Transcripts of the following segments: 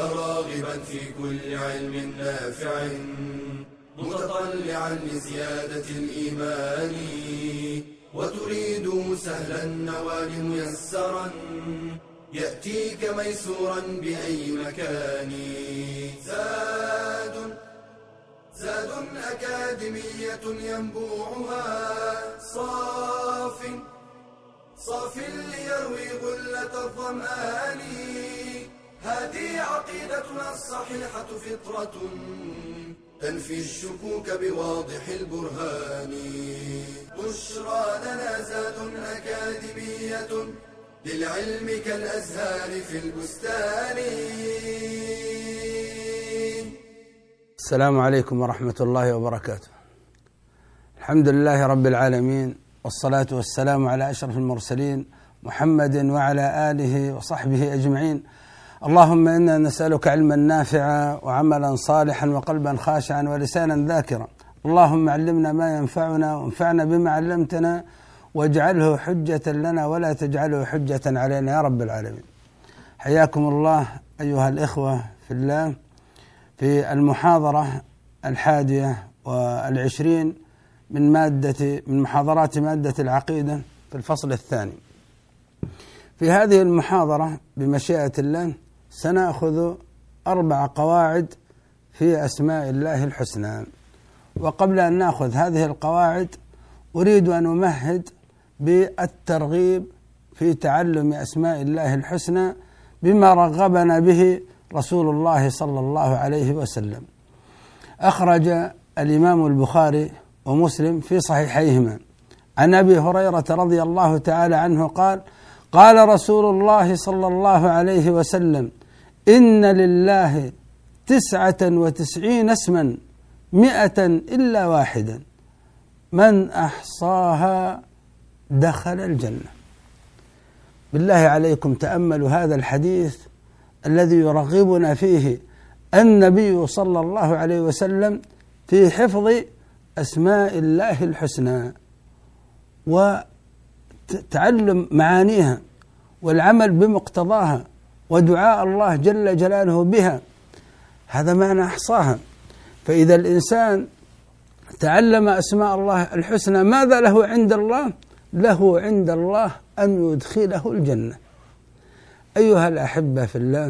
راغبا في كل علم نافع متطلعا لزيادة الإيمان وتريد سهلا النوال ميسرا يأتيك ميسورا بأي مكان. زاد أكاديمية ينبوعها صاف ليروي غلة الظمآن. هذه عقيدتنا الصحيحة فطرة تنفي الشكوك بواضح البرهان. بشرى لنا زاد أكاديمية للعلم كالأزهار في البستان. السلام عليكم ورحمة الله وبركاته. الحمد لله رب العالمين، والصلاة والسلام على أشرف المرسلين محمد وعلى آله وصحبه أجمعين. اللهم إنا نسألك علما نافعا وعملا صالحا وقلبا خاشعا ولسانا ذاكرا. اللهم علمنا ما ينفعنا وانفعنا بما علمتنا واجعله حجة لنا ولا تجعله حجة علينا يا رب العالمين. حياكم الله أيها الإخوة في الله في المحاضرة 21 من محاضرات مادة العقيدة في الفصل الثاني. في هذه المحاضرة بمشيئة الله سنأخذ 4 قواعد في أسماء الله الحسنى. وقبل أن نأخذ هذه القواعد أريد أن أمهد بالترغيب في تعلم أسماء الله الحسنى بما رغبنا به رسول الله صلى الله عليه وسلم. أخرج الإمام البخاري ومسلم في صحيحيهما عن أبي هريرة رضي الله تعالى عنه قال: قال رسول الله صلى الله عليه وسلم: إن لله 99 اسما 100 إلا واحدا من أحصاها دخل الجنة. بالله عليكم تأملوا هذا الحديث الذي يرغبنا فيه النبي صلى الله عليه وسلم في حفظ أسماء الله الحسنى وتعلم معانيها والعمل بمقتضاها ودعاء الله جل جلاله بها. هذا معنى أحصاها. فإذا الإنسان تعلم أسماء الله الحسنى ماذا له عند الله؟ له عند الله أن يدخله الجنة. أيها الأحبة في الله،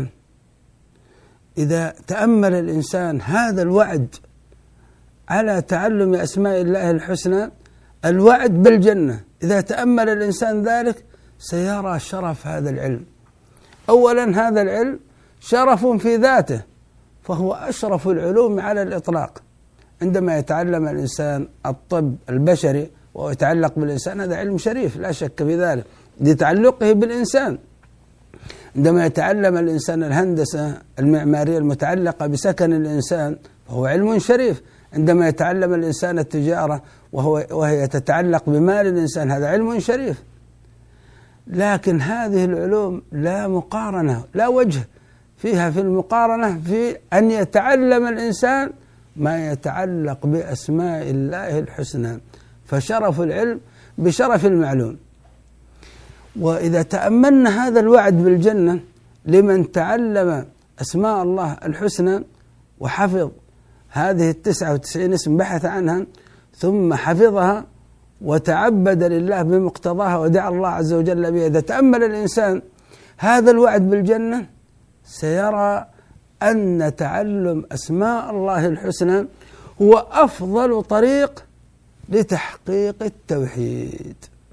إذا تأمل الإنسان هذا الوعد على تعلم أسماء الله الحسنى، الوعد بالجنة، إذا تأمل الإنسان ذلك سيرى شرف هذا العلم. أولا هذا العلم شرف في ذاته، فهو أشرف العلوم على الإطلاق. عندما يتعلم الإنسان الطب البشري ويتعلق بالإنسان هذا علم شريف لا شك في ذلك لتعلقه بالإنسان. عندما يتعلم الإنسان الهندسة المعمارية المتعلقة بسكن الإنسان فهو علم شريف. عندما يتعلم الإنسان التجارة وهي تتعلق بمال الإنسان هذا علم شريف. لكن هذه العلوم لا مقارنة، لا وجه فيها في المقارنة في أن يتعلم الإنسان ما يتعلق بأسماء الله الحسنى، فشرف العلم بشرف المعلوم. وإذا تأملنا هذا الوعد بالجنة لمن تعلم أسماء الله الحسنى وحفظ هذه 99 اسم، بحث عنها ثم حفظها وتعبد لله بمقتضاها ودعا الله عز وجل بها، إذا تأمل الإنسان هذا الوعد بالجنة سيرى أن تعلم أسماء الله الحسنى هو أفضل طريق لتحقيق التوحيد.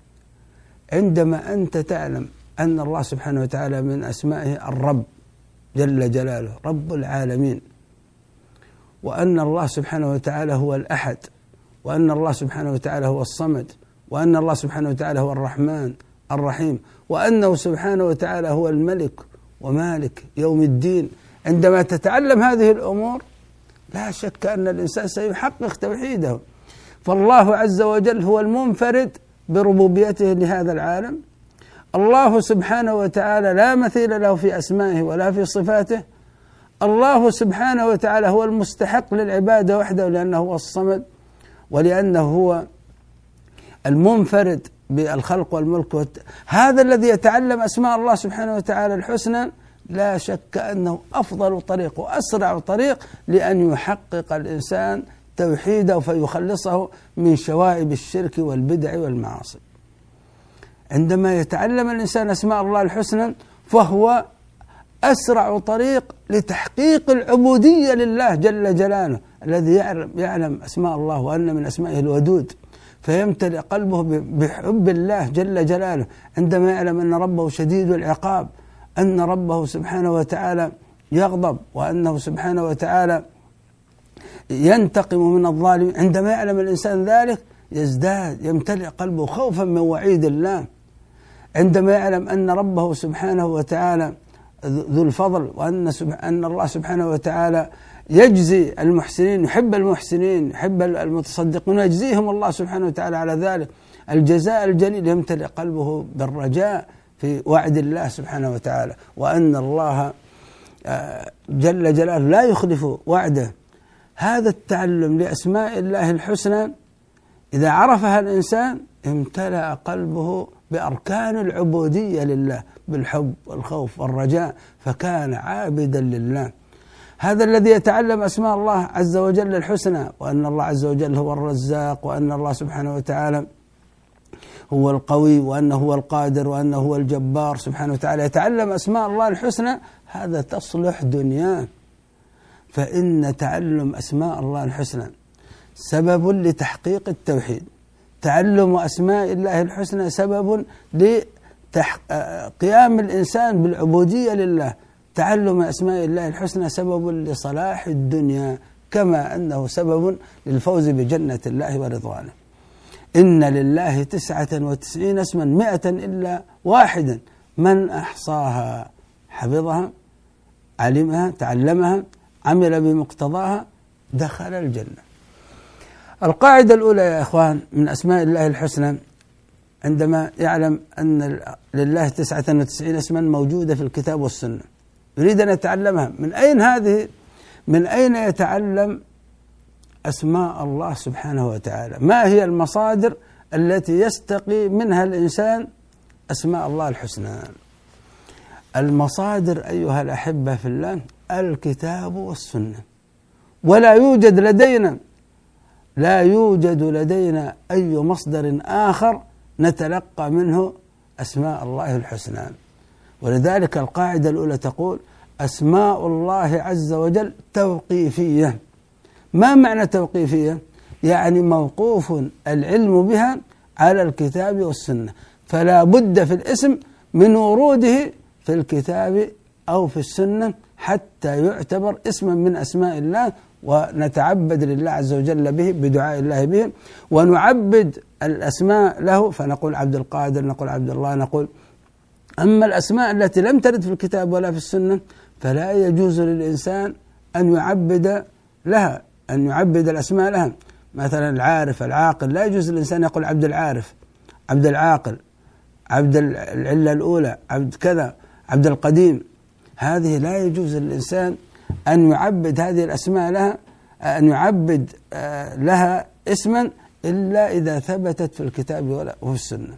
عندما أنت تعلم أن الله سبحانه وتعالى من أسمائه الرب جل جلاله رب العالمين، وأن الله سبحانه وتعالى هو الأحد، وأن الله سبحانه وتعالى هو الصمد، وأن الله سبحانه وتعالى هو الرحمن الرحيم، وأنه سبحانه وتعالى هو الملك ومالك يوم الدين. عندما تتعلم هذه الأمور لا شك أن الإنسان سيحقق توحيده. فالله عز وجل هو المنفرد بربوبيته لهذا العالم. الله سبحانه وتعالى لا مثيل له في أسمائه ولا في صفاته. الله سبحانه وتعالى هو المستحق للعبادة وحده لأنه هو الصمد، ولأنه هو المنفرد بالخلق والملك. هذا الذي يتعلم أسماء الله سبحانه وتعالى الحسنى لا شك أنه أفضل طريق وأسرع طريق لأن يحقق الإنسان توحيده فيخلصه من شوائب الشرك والبدع والمعاصي. عندما يتعلم الإنسان أسماء الله الحسنى فهو أسرع طريق لتحقيق العبودية لله جل جلاله، الذي يعلم أسماء الله وأن من أسمائه الودود، فيمتلئ قلبه بحب الله جل جلاله عندما يعلم أن ربه شديد العقاب، أن ربه سبحانه وتعالى يغضب، وأنه سبحانه وتعالى ينتقم من الظالم. عندما يعلم الإنسان ذلك يمتلئ قلبه خوفا من وعيد الله. عندما يعلم أن ربه سبحانه وتعالى ذو الفضل، وأن الله سبحانه وتعالى يجزي المحسنين، يحب المحسنين، يحب المتصدقين، يجزيهم الله سبحانه وتعالى على ذلك الجزاء الجليل، يمتلئ قلبه بالرجاء في وعد الله سبحانه وتعالى، وأن الله جل جلاله لا يخلف وعده. هذا التعلم لأسماء الله الحسنى إذا عرفها الإنسان امتلأ قلبه بأركان العبودية لله، بالحب والخوف والرجاء، فكان عابدا لله. هذا الذي يتعلم أسماء الله عز وجل الحسنى، وأن الله عز وجل هو الرزاق، وأن الله سبحانه وتعالى هو القوي، وأنه هو القادر، وأنه هو الجبار سبحانه وتعالى، يتعلم أسماء الله الحسنى، هذا تصلح دنياه. فإن تعلم أسماء الله الحسنى سبب لتحقيق التوحيد. تعلم أسماء الله الحسنى سبب لقيام الإنسان بالعبودية لله. تعلم أسماء الله الحسنى سبب لصلاح الدنيا، كما أنه سبب للفوز بجنة الله ورضوانه. إن لله 99 اسما 100 إلا واحدا، من أحصاها حفظها، علمها، تعلمها، عمل بمقتضاها، دخل الجنة. القاعدة الأولى يا إخوان من أسماء الله الحسنى، عندما يعلم أن لله 99 اسما موجودة في الكتاب والسنة، يريد أن يتعلمها. من أين يتعلم أسماء الله سبحانه وتعالى؟ ما هي المصادر التي يستقي منها الإنسان أسماء الله الحسنى؟ المصادر أيها الأحبة في الله الكتاب والسنة. ولا يوجد لدينا أي مصدر آخر نتلقى منه أسماء الله الحسنى. ولذلك القاعدة الأولى تقول أسماء الله عز وجل توقيفية. ما معنى توقيفية؟ يعني موقوف العلم بها على الكتاب والسنة، فلا بد في الاسم من وروده في الكتاب أو في السنة حتى يعتبر اسما من أسماء الله، ونتعبد لله عز وجل به بدعاء الله به، ونعبد الأسماء له، فنقول عبد القادر، نقول عبد الله، نقول. أما الأسماء التي لم ترد في الكتاب ولا في السنة فلا يجوز للإنسان أن يعبد لها، أن يعبد الأسماء لها. مثلا العارف، العاقل، لا يجوز للإنسان يقول عبد العارف، عبد العاقل، عبد العلة الأولى، عبد كذا، عبد القديم. هذه لا يجوز للإنسان أن يعبد هذه الأسماء لها، أن يعبد لها اسما إلا إذا ثبتت في الكتاب وفي السنة.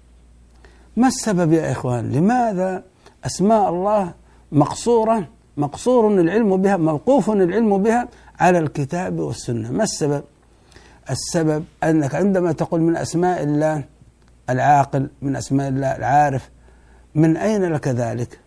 ما السبب يا إخوان؟ لماذا أسماء الله مقصور العلم بها، موقوف العلم بها على الكتاب والسنة؟ ما السبب؟ السبب أنك عندما تقول من أسماء الله العاقل، من أسماء الله العارف، من أين لك ذلك؟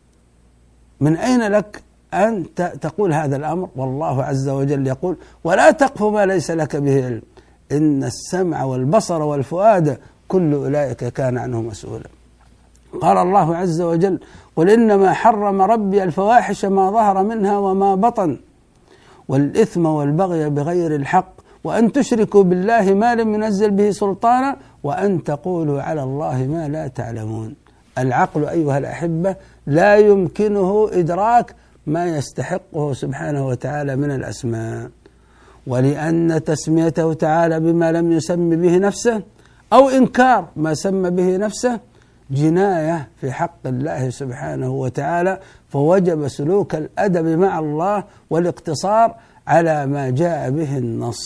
من أين لك أن تقول هذا الأمر؟ والله عز وجل يقول ولا تقف ما ليس لك به علم إن السمع والبصر والفؤاد كل أولئك كان عنه مسؤولا. قال الله عز وجل قل إنما حرم ربي الفواحش ما ظهر منها وما بطن والإثم والبغي بغير الحق وأن تشركوا بالله ما لم ينزل به سلطانا وأن تقولوا على الله ما لا تعلمون. العقل أيها الأحبة لا يمكنه إدراك ما يستحقه سبحانه وتعالى من الأسماء، ولأن تسميته تعالى بما لم يسم به نفسه أو إنكار ما سمى به نفسه جناية في حق الله سبحانه وتعالى، فوجب سلوك الأدب مع الله والاقتصار على ما جاء به النص.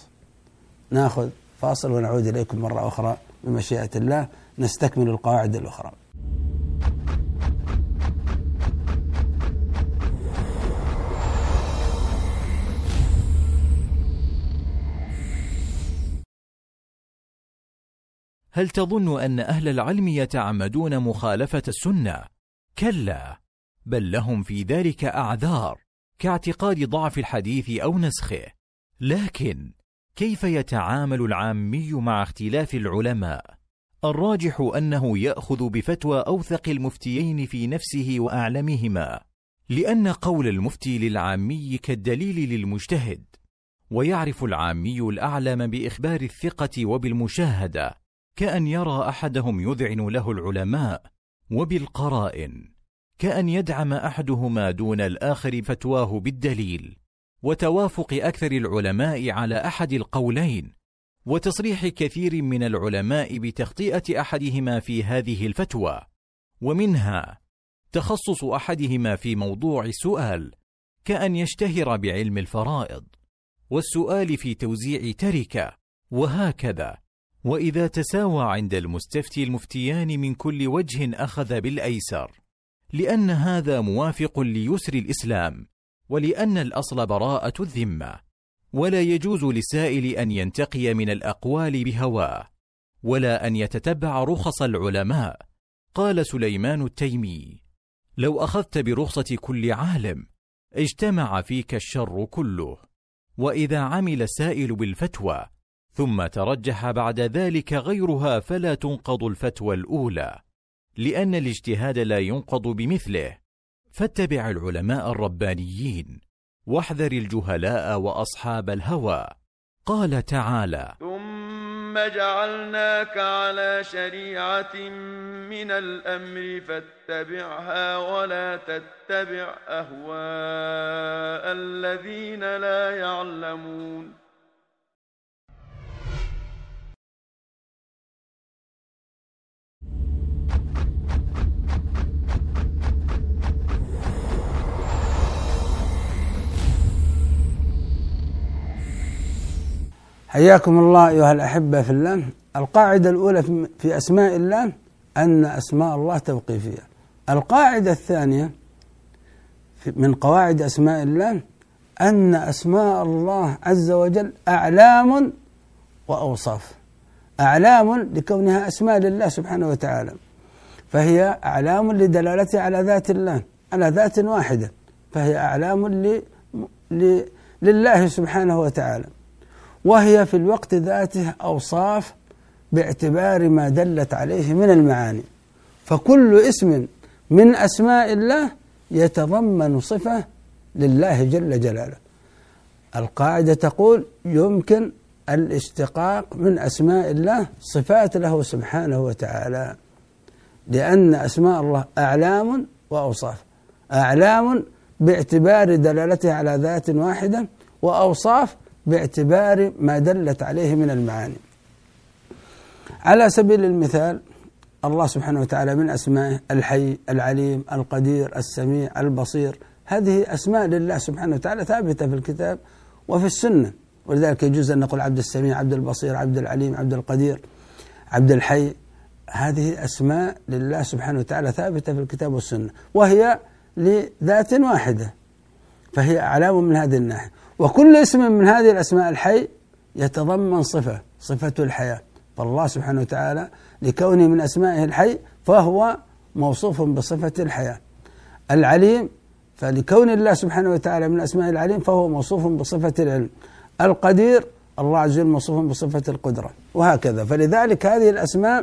ناخذ فاصل ونعود إليكم مرة أخرى بمشيئة الله نستكمل القواعد الأخرى. هل تظن أن أهل العلم يتعمدون مخالفة السنة؟ كلا، بل لهم في ذلك أعذار كاعتقاد ضعف الحديث أو نسخه. لكن كيف يتعامل العامي مع اختلاف العلماء؟ الراجح أنه يأخذ بفتوى أوثق المفتيين في نفسه وأعلمهما، لأن قول المفتي للعامي كالدليل للمجتهد، ويعرف العامي الأعلم بإخبار الثقة وبالمشاهدة، كأن يرى أحدهم يذعن له العلماء، وبالقرائن كأن يدعم أحدهما دون الآخر فتواه بالدليل، وتوافق أكثر العلماء على أحد القولين، وتصريح كثير من العلماء بتخطئة أحدهما في هذه الفتوى، ومنها تخصص أحدهما في موضوع سؤال، كأن يشتهر بعلم الفرائض، والسؤال في توزيع تركة، وهكذا. وإذا تساوى عند المستفتي المفتيان من كل وجه أخذ بالأيسر، لأن هذا موافق ليسر الإسلام، ولأن الأصل براءة الذمة، ولا يجوز للسائل أن ينتقي من الأقوال بهواه، ولا أن يتتبع رخص العلماء. قال سليمان التيمي: لو أخذت برخصة كل عالم اجتمع فيك الشر كله. وإذا عمل السائل بالفتوى ثم ترجح بعد ذلك غيرها فلا تنقض الفتوى الأولى، لأن الاجتهاد لا ينقض بمثله. فاتبع العلماء الربانيين، واحذر الجهلاء وأصحاب الهوى. قال تعالى: ثم جعلناك على شريعة من الأمر فاتبعها ولا تتبع أهواء الذين لا يعلمون. حياكم الله أيها الأحبة في الله. القاعدة الأولى في أسماء الله أن أسماء الله توقيفية. القاعدة الثانية من قواعد أسماء الله أن أسماء الله عز وجل أعلام وأوصاف. أعلام لكونها أسماء لله سبحانه وتعالى، فهي أعلام لدلالتها على ذات الله، على ذات واحدة، فهي أعلام لله سبحانه وتعالى. وهي في الوقت ذاته أوصاف باعتبار ما دلت عليه من المعاني. فكل اسم من أسماء الله يتضمن صفة لله جل جلاله. القاعدة تقول يمكن الاشتقاق من أسماء الله صفات له سبحانه وتعالى، لأن أسماء الله أعلام وأوصاف. أعلام باعتبار دلالتها على ذات واحدة، وأوصاف باعتبار ما دلت عليه من المعاني. على سبيل المثال الله سبحانه وتعالى من أسمائه الحي، العليم، القدير، السميع، البصير. هذه أسماء لله سبحانه وتعالى ثابتة في الكتاب وفي السنة، ولذلك يجوز أن نقول عبد السميع، عبد البصير، عبد العليم، عبد القدير، عبد الحي. هذه أسماء لله سبحانه وتعالى ثابتة في الكتاب والسنة، وهي لذات واحدة، فهي أعلام من هذه الناحية. وكل اسم من هذه الأسماء الحي يتضمن صفة الحياة، فالله سبحانه وتعالى لكونه من أسمائه الحي فهو موصوف بصفة الحياة. العليم فلكون الله سبحانه وتعالى من أسماء العليم فهو موصوف بصفة العلم. القدير الله عز وجل موصوف بصفة القدرة، وهكذا. فلذلك هذه الأسماء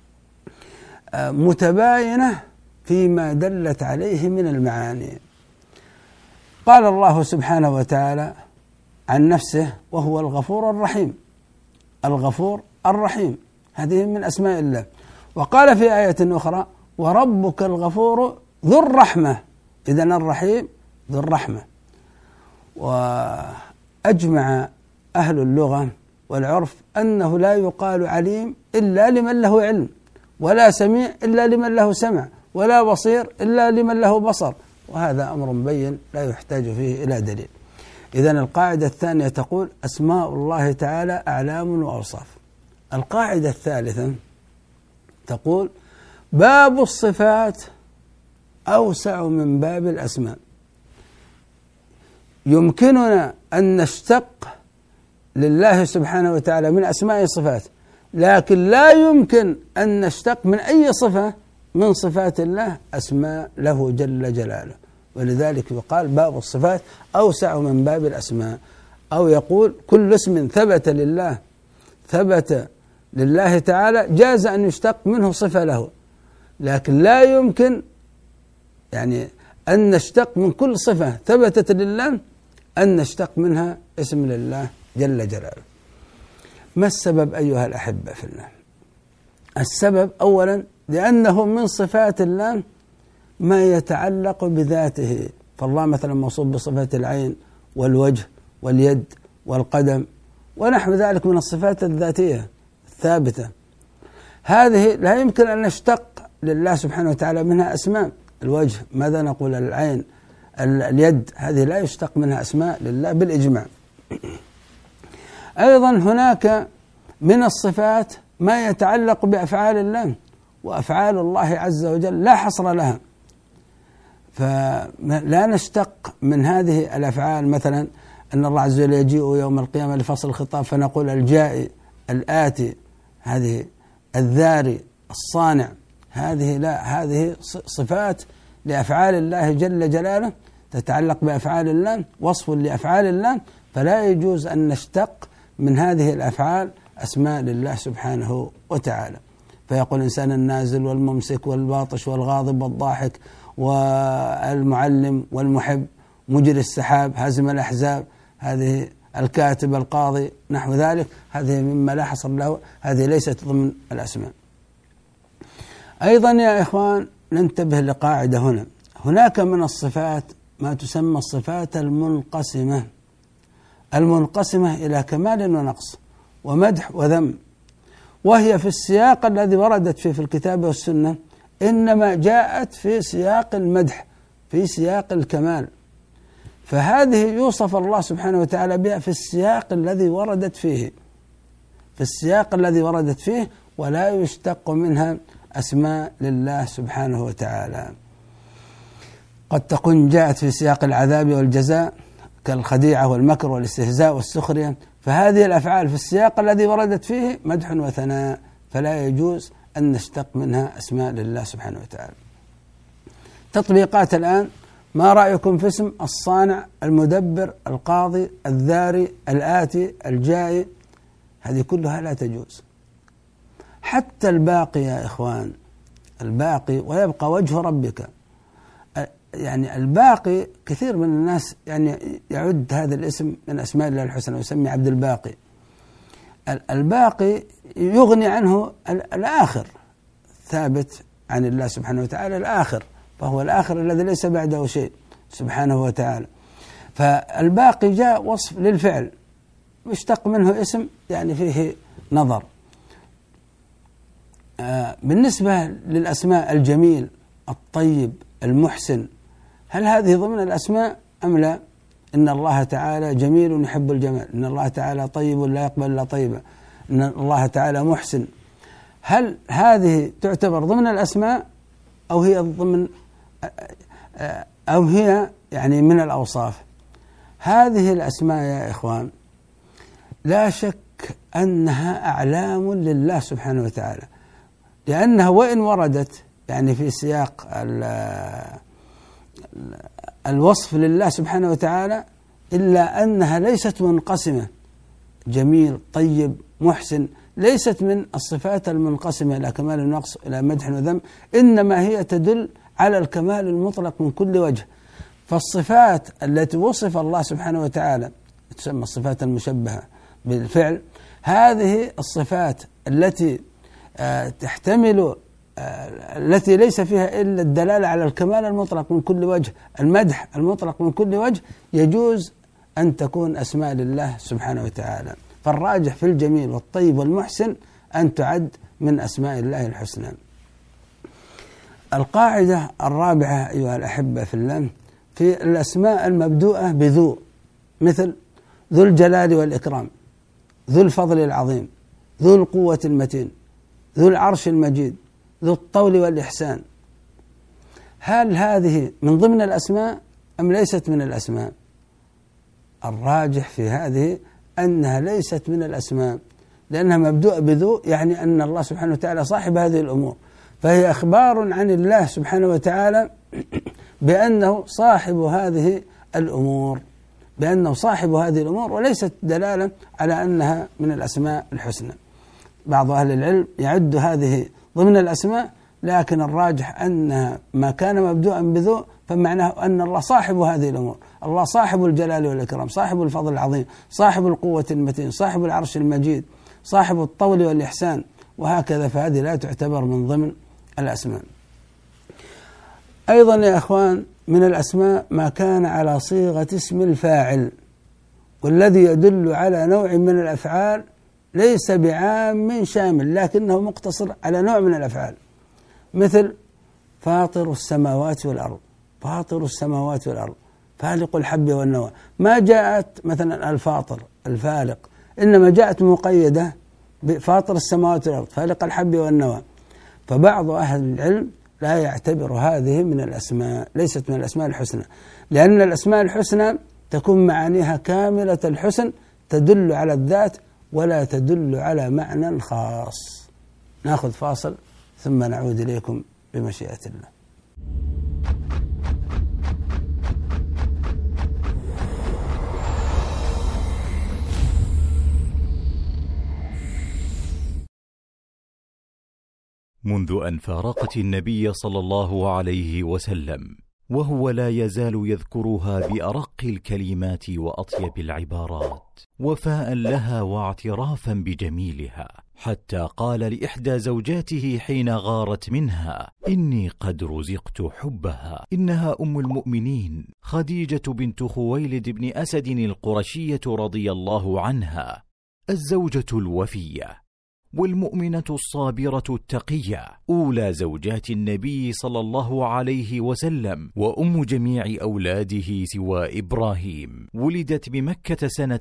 متباينة فيما دلت عليه من المعاني. قال الله سبحانه وتعالى عن نفسه وهو الغفور الرحيم. الغفور الرحيم هذه من أسماء الله. وقال في آية أخرى وربك الغفور ذو الرحمة. إذن الرحيم ذو الرحمة. وأجمع أهل اللغة والعرف أنه لا يقال عليم إلا لمن له علم، ولا سميع إلا لمن له سمع، ولا بصير إلا لمن له بصر، وهذا أمر مبين لا يحتاج فيه إلى دليل. إذن القاعدة الثانية تقول أسماء الله تعالى أعلام وأوصاف. القاعدة الثالثة تقول باب الصفات أوسع من باب الأسماء. يمكننا أن نشتق لله سبحانه وتعالى من أسماء الصفات لكن لا يمكن أن نشتق من أي صفة من صفات الله أسماء له جل جلاله. ولذلك يقال باب الصفات أوسع من باب الأسماء، أو يقول كل اسم ثبت لله تعالى جاز أن يشتق منه صفة له، لكن لا يمكن يعني أن نشتق من كل صفة ثبتت لله أن نشتق منها اسم لله جل جلاله. ما السبب أيها الأحبة في الله؟ السبب أولا لأنه من صفات الله ما يتعلق بذاته، فالله مثلا موصوف بصفات العين والوجه واليد والقدم ونحو ذلك من الصفات الذاتية الثابتة، هذه لا يمكن أن نشتق لله سبحانه وتعالى منها أسماء. الوجه ماذا نقول؟ العين، اليد، هذه لا يشتق منها أسماء لله بالإجماع. أيضا هناك من الصفات ما يتعلق بأفعال الله، وأفعال الله عز وجل لا حصر لها، فلا نشتق من هذه الأفعال مثلا أن الله عز وجل يجيء يوم القيامة لفصل الخطاب فنقول الجائي الآتي، هذه الذاري الصانع، هذه لا، هذه صفات لأفعال الله جل جلاله تتعلق بأفعال الله، وصف لأفعال الله، فلا يجوز أن نشتق من هذه الأفعال أسماء لله سبحانه وتعالى. فيقول الإنسان النازل والممسك والباطش والغاضب والضاحك والمعلم والمحب، مجري السحاب، هازم الأحزاب، هذه الكاتب القاضي نحو ذلك، هذه مما لا حصر له، هذه ليست ضمن الأسماء. أيضا يا إخوان ننتبه لقاعدة هنا، هناك من الصفات ما تسمى الصفات المنقسمة إلى كمال ونقص ومدح وذم، وهي في السياق الذي وردت فيه في الكتاب والسنة إنما جاءت في سياق المدح، في سياق الكمال، فهذه يوصف الله سبحانه وتعالى بها في السياق الذي وردت فيه، ولا يشتق منها أسماء لله سبحانه وتعالى. قد تكون جاءت في سياق العذاب والجزاء كالخديعة والمكر والاستهزاء والسخرية، فهذه الأفعال في السياق الذي وردت فيه مدح وثناء، فلا يجوز أن نشتق منها أسماء لله سبحانه وتعالى. تطبيقات الآن، ما رأيكم في اسم الصانع، المدبر، القاضي، الذاري، الآتي، الجائي؟ هذه كلها لا تجوز. حتى الباقي يا إخوان، الباقي ويبقى وجه ربك، يعني الباقي كثير من الناس يعني يعد هذا الاسم من أسماء الله الحسنى ويسمي عبد الباقي. الباقي يغني عنه الآخر، ثابت عن الله سبحانه وتعالى الآخر، فهو الآخر الذي ليس بعده شيء سبحانه وتعالى. فالباقي جاء وصف للفعل يشتق منه اسم يعني فيه نظر. بالنسبة للأسماء الجميل، الطيب، المحسن، هل هذه ضمن الأسماء أم لا؟ إن الله تعالى جميل يحب الجمال، إن الله تعالى طيب لا يقبل إلا طيبا، إن الله تعالى محسن، هل هذه تعتبر ضمن الأسماء أو هي يعني من الأوصاف؟ هذه الأسماء يا إخوان لا شك أنها أعلام لله سبحانه وتعالى، لأنها وإن وردت يعني في سياق الوصف لله سبحانه وتعالى إلا أنها ليست منقسمة. جميل، طيب، محسن ليست من الصفات المنقسمة إلى كمال ونقص إلى مدح وذم، إنما هي تدل على الكمال المطلق من كل وجه. فالصفات التي وصف الله سبحانه وتعالى تسمى الصفات المشبهة بالفعل، هذه الصفات التي تحتمل التي ليس فيها إلا الدلالة على الكمال المطلق من كل وجه، المدح المطلق من كل وجه، يجوز أن تكون أسماء لله سبحانه وتعالى. فالراجح في الجميل والطيب والمحسن أن تعد من أسماء الله الحسنى. القاعدة الرابعة أيها الأحبة في الله، في الأسماء المبدوءة بذو، مثل ذو الجلال والإكرام، ذو الفضل العظيم، ذو القوة المتين، ذو العرش المجيد، ذو الطول والإحسان، هل هذه من ضمن الأسماء أم ليست من الأسماء؟ الراجح في هذه أنها ليست من الأسماء، لأنها مبدوءة بذو، يعني أن الله سبحانه وتعالى صاحب هذه الأمور، فهي أخبار عن الله سبحانه وتعالى بأنه صاحب هذه الأمور، بأنه صاحب هذه الأمور، وليست دلالة على أنها من الأسماء الحسنى. بعض أهل العلم يعد هذه ضمن الأسماء، لكن الراجح أنها ما كان مبدوءا بذو فمعناه أن الله صاحب هذه الأمور، الله صاحب الجلال والإكرام، صاحب الفضل العظيم، صاحب القوة المتين، صاحب العرش المجيد، صاحب الطول والإحسان، وهكذا، فهذه لا تعتبر من ضمن الأسماء. أيضا يا أخوان من الأسماء ما كان على صيغة اسم الفاعل، والذي يدل على نوع من الأفعال ليس بعام شامل، لكنه مقتصر على نوع من الأفعال، مثل فاطر السماوات والأرض، فاطر السماوات والأرض، فالق الحب والنوى. ما جاءت مثلا الفاطر الفالق، إنما جاءت مقيدة بفاطر السماوات والأرض، فالق الحب والنوى. فبعض أهل العلم لا يعتبر هذه من الأسماء، ليست من الأسماء الحسنى، لأن الأسماء الحسنى تكون معانيها كاملة الحسن، تدل على الذات ولا تدل على معنى خاص. نأخذ فاصل ثم نعود إليكم بمشيئة الله. منذ أن فارقت النبي صلى الله عليه وسلم وهو لا يزال يذكرها بأرق الكلمات وأطيب العبارات، وفاء لها واعترافا بجميلها، حتى قال لإحدى زوجاته حين غارت منها: إني قد رزقت حبها، إنها أم المؤمنين خديجة بنت خويلد بن أسد القرشية رضي الله عنها، الزوجة الوفية والمؤمنة الصابرة التقية، أولى زوجات النبي صلى الله عليه وسلم، وأم جميع أولاده سوى إبراهيم. ولدت بمكة سنة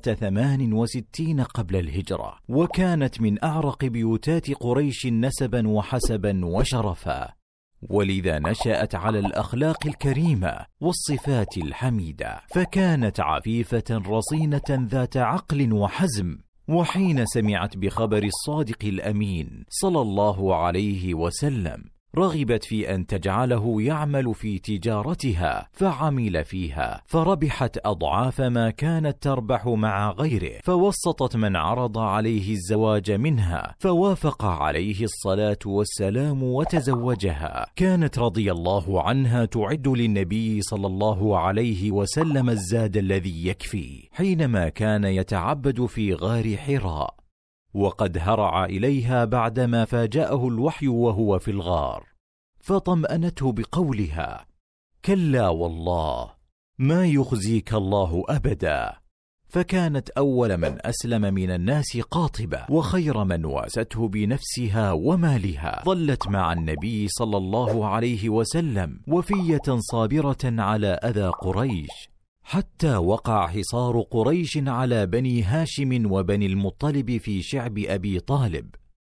68 قبل الهجرة، وكانت من أعرق بيوتات قريش نسبا وحسبا وشرفا، ولذا نشأت على الأخلاق الكريمة والصفات الحميدة، فكانت عفيفة رصينة ذات عقل وحزم. وحين سمعت بخبر الصادق الأمين صلى الله عليه وسلم رغبت في أن تجعله يعمل في تجارتها، فعمل فيها فربحت أضعاف ما كانت تربح مع غيره، فوسطت من عرض عليه الزواج منها، فوافق عليه الصلاة والسلام وتزوجها. كانت رضي الله عنها تعد للنبي صلى الله عليه وسلم الزاد الذي يكفي حينما كان يتعبد في غار حراء، وقد هرع إليها بعدما فاجأه الوحي وهو في الغار، فطمأنته بقولها: كلا والله ما يخزيك الله أبدا. فكانت أول من أسلم من الناس قاطبة، وخير من واسته بنفسها ومالها. ظلت مع النبي صلى الله عليه وسلم وفية صابرة على أذى قريش، حتى وقع حصار قريش على بني هاشم وبني المطلب في شعب أبي طالب،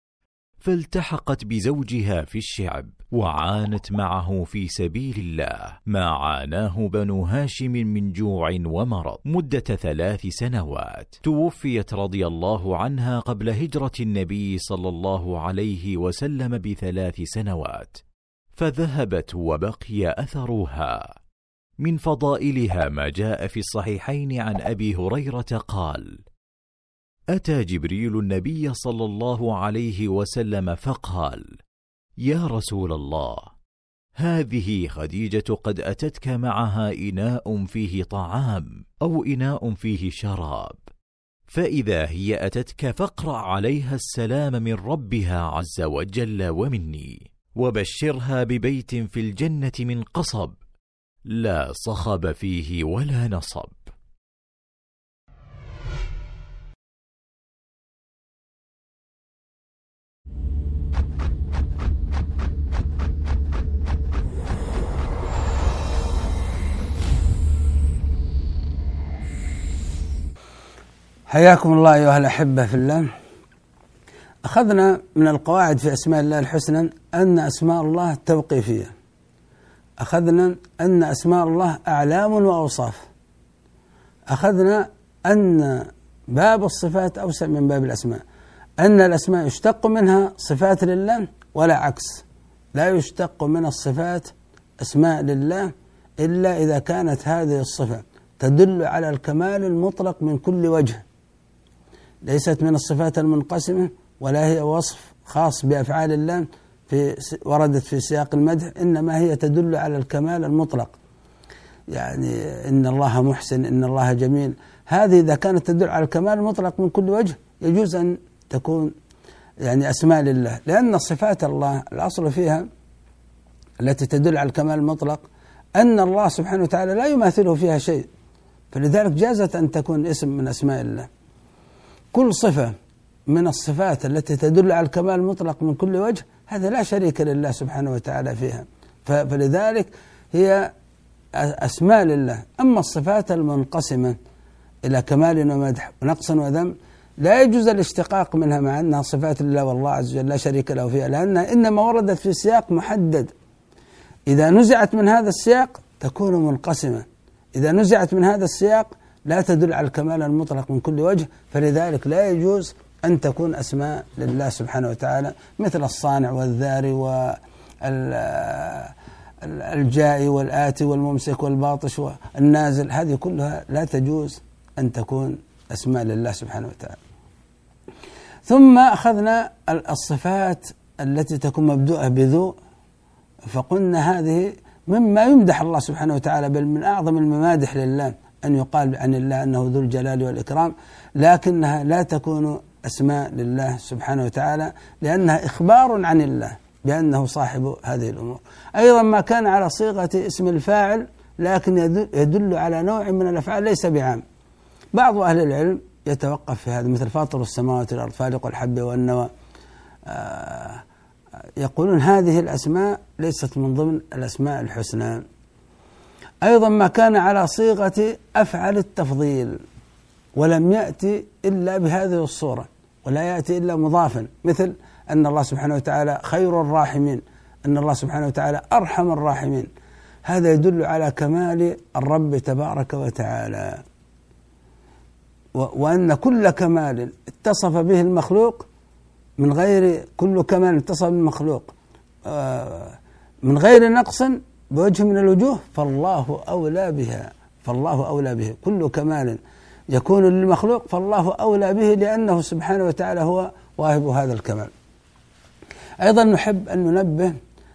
فالتحقت بزوجها في الشعب وعانت معه في سبيل الله ما عاناه بنو هاشم من جوع ومرض مدة 3 سنوات. توفيت رضي الله عنها قبل هجرة النبي صلى الله عليه وسلم ب3 سنوات، فذهبت وبقي أثرها. من فضائلها ما جاء في الصحيحين عن أبي هريرة قال: أتى جبريل النبي صلى الله عليه وسلم فقال: يا رسول الله، هذه خديجة قد أتتك معها إناء فيه طعام أو إناء فيه شراب، فإذا هي أتتك فاقرأ عليها السلام من ربها عز وجل ومني، وبشرها ببيت في الجنة من قصب لا صخب فيه ولا نصب. حياكم الله أيها الأحبة في الله. أخذنا من القواعد في أسماء الله الحسنى أن أسماء الله توقيفية، أخذنا أن أسماء الله أعلام وأوصاف، أخذنا أن باب الصفات أوسع من باب الأسماء، أن الأسماء يشتق منها صفات لله ولا عكس، لا يشتق من الصفات أسماء لله إلا إذا كانت هذه الصفة تدل على الكمال المطلق من كل وجه، ليست من الصفات المنقسمة ولا هي وصف خاص بأفعال الله وردت في سياق المدح، إنما هي تدل على الكمال المطلق. يعني إن الله محسن، إن الله جميل، هذه إذا كانت تدل على الكمال المطلق من كل وجه يجوز أن تكون يعني أسماء لله، لأن صفات الله الأصل فيها التي تدل على الكمال المطلق أن الله سبحانه وتعالى لا يماثله فيها شيء، فلذلك جازت أن تكون اسم من أسماء الله. كل صفة من الصفات التي تدل على الكمال المطلق من كل وجه هذا لا شريك لله سبحانه وتعالى فيها، فلذلك هي أسماء لله. أما الصفات المنقسمة إلى كمال ومدح ونقص وذم لا يجوز الاشتقاق منها مع أنها صفات لله والله عز وجل لا شريك له فيها، لأنها إنما وردت في سياق محدد، إذا نزعت من هذا السياق تكون منقسمة، إذا نزعت من هذا السياق لا تدل على الكمال المطلق من كل وجه، فلذلك لا يجوز أن تكون أسماء لله سبحانه وتعالى مثل الصانع والذاري والجائي والآتي والممسك والباطش والنازل، هذه كلها لا تجوز أن تكون أسماء لله سبحانه وتعالى. ثم أخذنا الصفات التي تكون مبدوءة بذو، فقلنا هذه مما يمدح الله سبحانه وتعالى، بل من أعظم الممادح لله أن يقال عن الله أنه ذو الجلال والإكرام، لكنها لا تكون أسماء لله سبحانه وتعالى لأنها إخبار عن الله بأنه صاحب هذه الأمور. أيضا ما كان على صيغة اسم الفاعل لكن يدل على نوع من الأفعال ليس بعام. بعض أهل العلم يتوقف في هذا، مثل فاطر السماوات والأرض، فالق الحب والنوى، يقولون هذه الأسماء ليست من ضمن الأسماء الحسنى. أيضا ما كان على صيغة أفعل التفضيل ولم يأتي إلا بهذه الصورة ولا يأتي إلا مضافا، مثل أن الله سبحانه وتعالى خير الراحمين، أن الله سبحانه وتعالى أرحم الراحمين، هذا يدل على كمال الرب تبارك وتعالى، وأن كل كمال اتصف به المخلوق من غير كل كمال اتصف بالمخلوق من غير نقص بوجه من الوجوه فالله أولى بها، فالله أولى به. كل كمال يكون للمخلوق فالله أولى به لأنه سبحانه وتعالى هو واهب هذا الكمال. أيضا نحب أن ننبه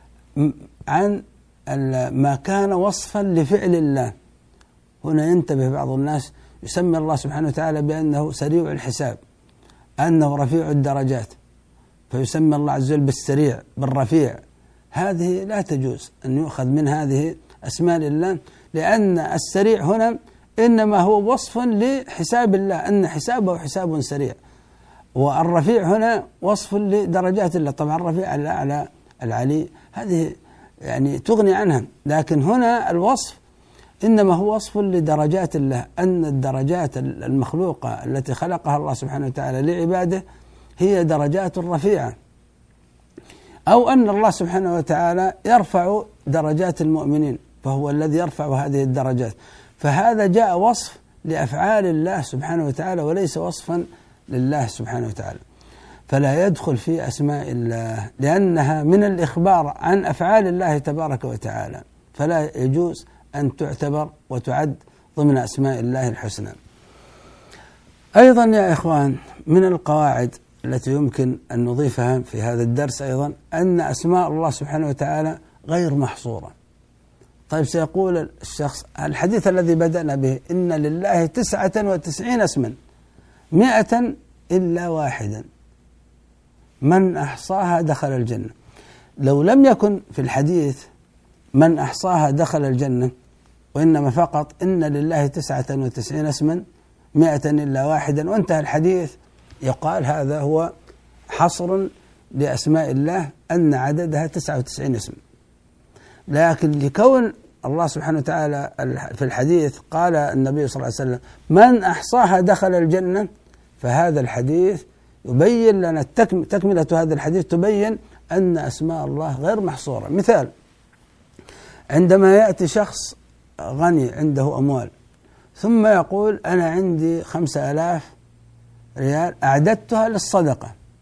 عن ما كان وصفا لفعل الله. هنا ينتبه بعض الناس يسمي الله سبحانه وتعالى بأنه سريع الحساب، أنه رفيع الدرجات، فيسمى الله عز وجل بالسريع بالرفيع، هذه لا تجوز أن يؤخذ من هذه أسماء لله، لأن السريع هنا إنما هو وصف لحساب الله أن حسابه حساب سريع، والرفيع هنا وصف لدرجات الله. طبعا الرفيع الأعلى العلي هذه يعني تغني عنها، لكن هنا الوصف إنما هو وصف لدرجات الله، أن الدرجات المخلوقة التي خلقها الله سبحانه وتعالى لعباده هي درجات رفيعة، أو أن الله سبحانه وتعالى يرفع درجات المؤمنين فهو الذي يرفع هذه الدرجات، فهذا جاء وصف لأفعال الله سبحانه وتعالى وليس وصفا لله سبحانه وتعالى، فلا يدخل في أسماء الله لأنها من الإخبار عن أفعال الله تبارك وتعالى، فلا يجوز أن تعتبر وتعد ضمن أسماء الله الحسنى. أيضا يا إخوان من القواعد التي يمكن أن نضيفها في هذا الدرس أيضا أن أسماء الله سبحانه وتعالى غير محصورة. طيب سيقول الشخص الحديث الذي بدأنا به إن لله 99 اسما 100 إلا واحدا من أحصاها دخل الجنة. لو لم يكن في الحديث من أحصاها دخل الجنة وإنما فقط إن لله 99 اسما 100 إلا واحدا وانتهى الحديث، يقال هذا هو حصر لأسماء الله أن عددها 99 اسم. لكن لكون الله سبحانه وتعالى في الحديث قال النبي صلى الله عليه وسلم من أحصاها دخل الجنة، فهذا الحديث يبين لنا تكملة هذا الحديث تبين أن أسماء الله غير محصورة. مثال، عندما يأتي شخص غني عنده أموال ثم يقول أنا عندي 5000 ريال أعددتها للصدقة،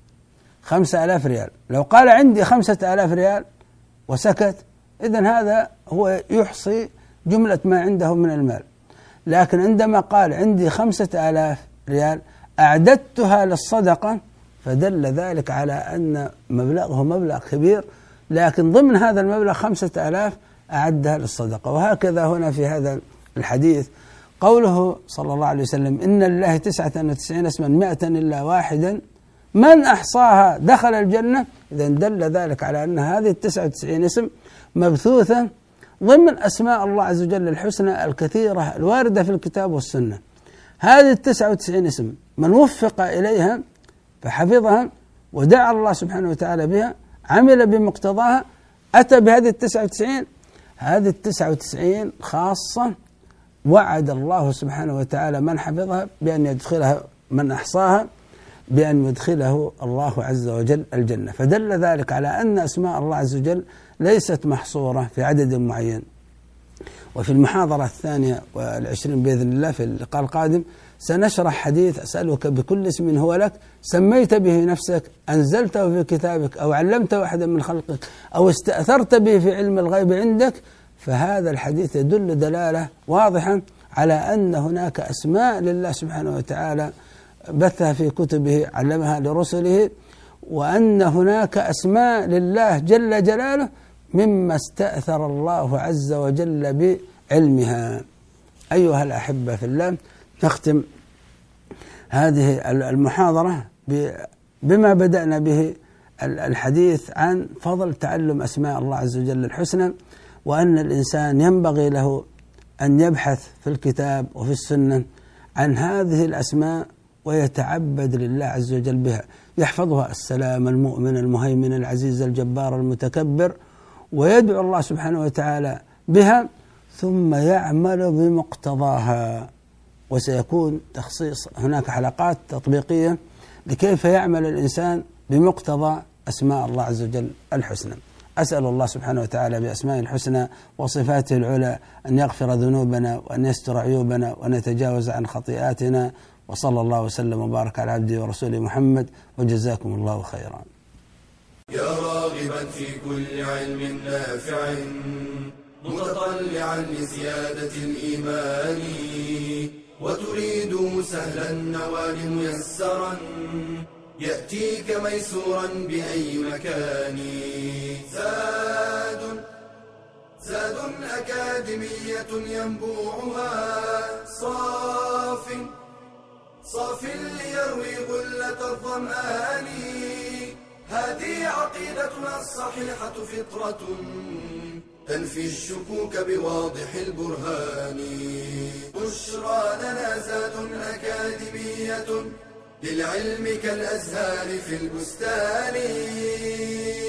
5000 ريال. لو قال عندي 5000 ريال وسكت، إذن هذا هو يحصي جملة ما عنده من المال. لكن عندما قال عندي 5000 ريال أعددتها للصدقة، فدل ذلك على أن مبلغه مبلغ كبير، لكن ضمن هذا المبلغ 5000 أعدها للصدقة. وهكذا هنا في هذا الحديث قوله صلى الله عليه وسلم: إن لله 99 اسما 100 إلا واحدا من أحصاها دخل الجنة. إذن دل ذلك على أن هذه 99 اسم مبثوثة ضمن أسماء الله عز وجل الحسنى الكثيرة الواردة في الكتاب والسنة. هذه 99 اسم من وفق إليها فحفظها ودعا الله سبحانه وتعالى بها، عمل بمقتضاها، أتى بهذه 99. هذه 99 خاصة وعد الله سبحانه وتعالى من حفظها بأن يدخلها، من أحصاها بأن يدخله الله عز وجل الجنة. فدل ذلك على أن أسماء الله عز وجل ليست محصورة في عدد معين. وفي المحاضرة 22 بإذن الله في اللقاء القادم سنشرح حديث: أسألك بكل اسم هو لك سميت به نفسك، أنزلته في كتابك، أو علمته أحدا من خلقك، أو استأثرت به في علم الغيب عندك. فهذا الحديث يدل دلالة واضحة على أن هناك أسماء لله سبحانه وتعالى بثها في كتبه، علمها لرسله، وأن هناك أسماء لله جل جلاله مما استأثر الله عز وجل بعلمها. أيها الأحبة في الله، نختم هذه المحاضرة بما بدأنا به الحديث عن فضل تعلم أسماء الله عز وجل الحسنى، وأن الإنسان ينبغي له أن يبحث في الكتاب وفي السنة عن هذه الأسماء ويتعبد لله عز وجل بها، يحفظها: السلام، المؤمن، المهيمن، العزيز، الجبار، المتكبر، ويدعو الله سبحانه وتعالى بها، ثم يعمل بمقتضاها. وسيكون تخصيص هناك حلقات تطبيقية لكيف يعمل الإنسان بمقتضى أسماء الله عز وجل الحسنى. أسأل الله سبحانه وتعالى بأسمائه الحسنى وصفاته العلى أن يغفر ذنوبنا وأن يستر عيوبنا وأن يتجاوز عن خطيئاتنا. وصلى الله وسلم وبارك على عبده ورسوله محمد، وجزاكم الله خيرا. يا راغبا في كل علم نافع متطلعا لزيادة الإيمان، وتريد سهلا النوال ميسرا يأتيك ميسورا بأي مكان. زاد أكاديمية ينبوعها صاف ليروي غلة الظمآن. هذه عقيدتنا الصحيحة فطرة تنفي الشكوك بواضح البرهان. بشرى لنا زاد أكاديمية للعلم كالأزهار في البستان.